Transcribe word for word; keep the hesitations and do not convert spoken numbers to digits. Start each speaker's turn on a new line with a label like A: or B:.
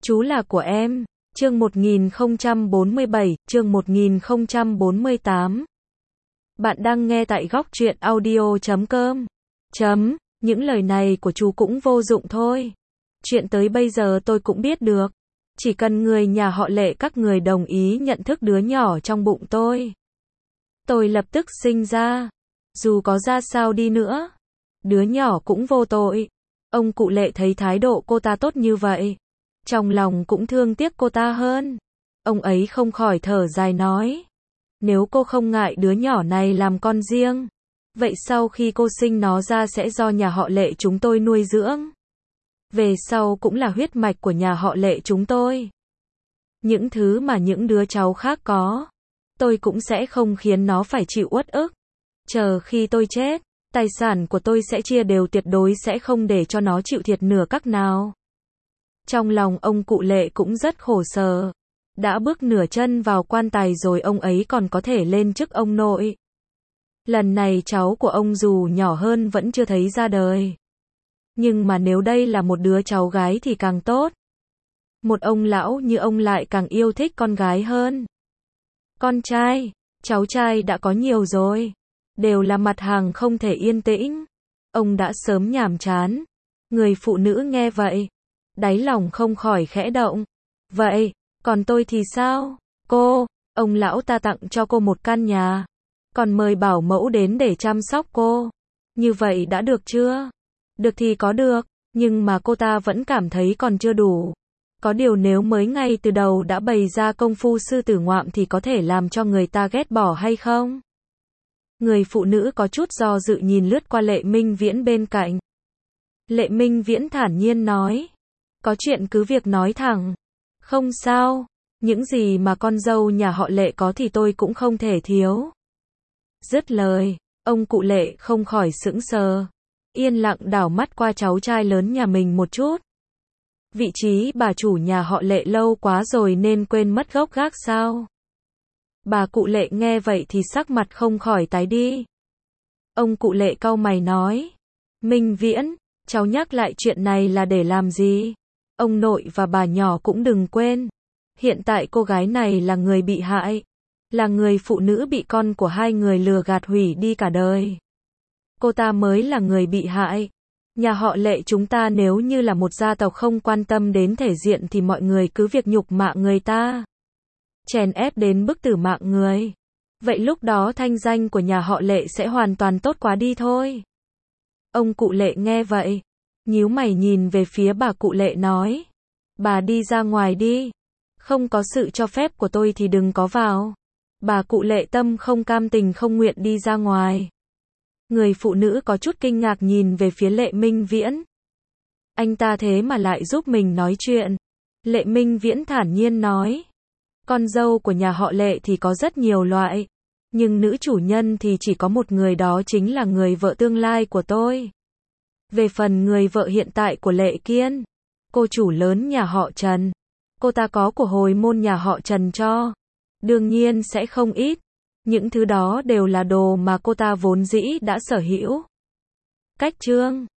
A: Chú là của em. Chương một nghìn không trăm bốn mươi bảy, chương một nghìn không trăm bốn mươi tám. Bạn đang nghe tại góc truyện audio chấm com. Chấm, những lời này của chú cũng vô dụng thôi. Chuyện tới bây giờ tôi cũng biết được. Chỉ cần người nhà họ Lệ các người đồng ý nhận thức đứa nhỏ trong bụng tôi. Tôi lập tức sinh ra. Dù có ra sao đi nữa, đứa nhỏ cũng vô tội. Ông cụ Lệ thấy thái độ cô ta tốt như vậy, trong lòng cũng thương tiếc cô ta hơn. Ông ấy không khỏi thở dài nói, nếu cô không ngại đứa nhỏ này làm con riêng, vậy sau khi cô sinh nó ra sẽ do nhà họ Lệ chúng tôi nuôi dưỡng. Về sau cũng là huyết mạch của nhà họ Lệ chúng tôi. Những thứ mà những đứa cháu khác có, tôi cũng sẽ không khiến nó phải chịu uất ức. Chờ khi tôi chết, tài sản của tôi sẽ chia đều, tuyệt đối sẽ không để cho nó chịu thiệt nửa các nào. Trong lòng ông cụ Lệ cũng rất khổ sở. Đã bước nửa chân vào quan tài rồi ông ấy còn có thể lên chức ông nội. Lần này cháu của ông dù nhỏ hơn vẫn chưa thấy ra đời. Nhưng mà nếu đây là một đứa cháu gái thì càng tốt. Một ông lão như ông lại càng yêu thích con gái hơn. Con trai, cháu trai đã có nhiều rồi. Đều là mặt hàng không thể yên tĩnh. Ông đã sớm nhàm chán. Người phụ nữ nghe vậy, đáy lòng không khỏi khẽ động. Vậy, còn tôi thì sao? Cô, ông lão ta tặng cho cô một căn nhà, còn mời bảo mẫu đến để chăm sóc cô. Như vậy đã được chưa? Được thì có được, nhưng mà cô ta vẫn cảm thấy còn chưa đủ. Có điều nếu mới ngay từ đầu đã bày ra công phu sư tử ngoạm thì có thể làm cho người ta ghét bỏ hay không? Người phụ nữ có chút do dự nhìn lướt qua Lệ Minh Viễn bên cạnh. Lệ Minh Viễn thản nhiên nói, có chuyện cứ việc nói thẳng. Không sao, những gì mà con dâu nhà họ Lệ có thì tôi cũng không thể thiếu. Dứt lời, ông cụ Lệ không khỏi sững sờ, yên lặng đảo mắt qua cháu trai lớn nhà mình một chút. Vị trí bà chủ nhà họ Lệ lâu quá rồi nên quên mất gốc gác sao? Bà cụ Lệ nghe vậy thì sắc mặt không khỏi tái đi. Ông cụ Lệ cau mày nói, Minh Viễn, cháu nhắc lại chuyện này là để làm gì? Ông nội và bà nhỏ cũng đừng quên. Hiện tại cô gái này là người bị hại. Là người phụ nữ bị con của hai người lừa gạt hủy đi cả đời. Cô ta mới là người bị hại. Nhà họ Lệ chúng ta nếu như là một gia tộc không quan tâm đến thể diện thì mọi người cứ việc nhục mạ người ta, chèn ép đến bức tử mạng người. Vậy lúc đó thanh danh của nhà họ Lệ sẽ hoàn toàn tốt quá đi thôi. Ông cụ Lệ nghe vậy, nhíu mày nhìn về phía bà cụ Lệ nói, bà đi ra ngoài đi. Không có sự cho phép của tôi thì đừng có vào. Bà cụ Lệ tâm không cam tình không nguyện đi ra ngoài. Người phụ nữ có chút kinh ngạc nhìn về phía Lệ Minh Viễn. Anh ta thế mà lại giúp mình nói chuyện. Lệ Minh Viễn thản nhiên nói, con dâu của nhà họ Lệ thì có rất nhiều loại, nhưng nữ chủ nhân thì chỉ có một người, đó chính là người vợ tương lai của tôi. Về phần người vợ hiện tại của Lệ Kiên, cô chủ lớn nhà họ Trần, cô ta có của hồi môn nhà họ Trần cho, đương nhiên sẽ không ít. Những thứ đó đều là đồ mà cô ta vốn dĩ đã sở hữu. Cách chương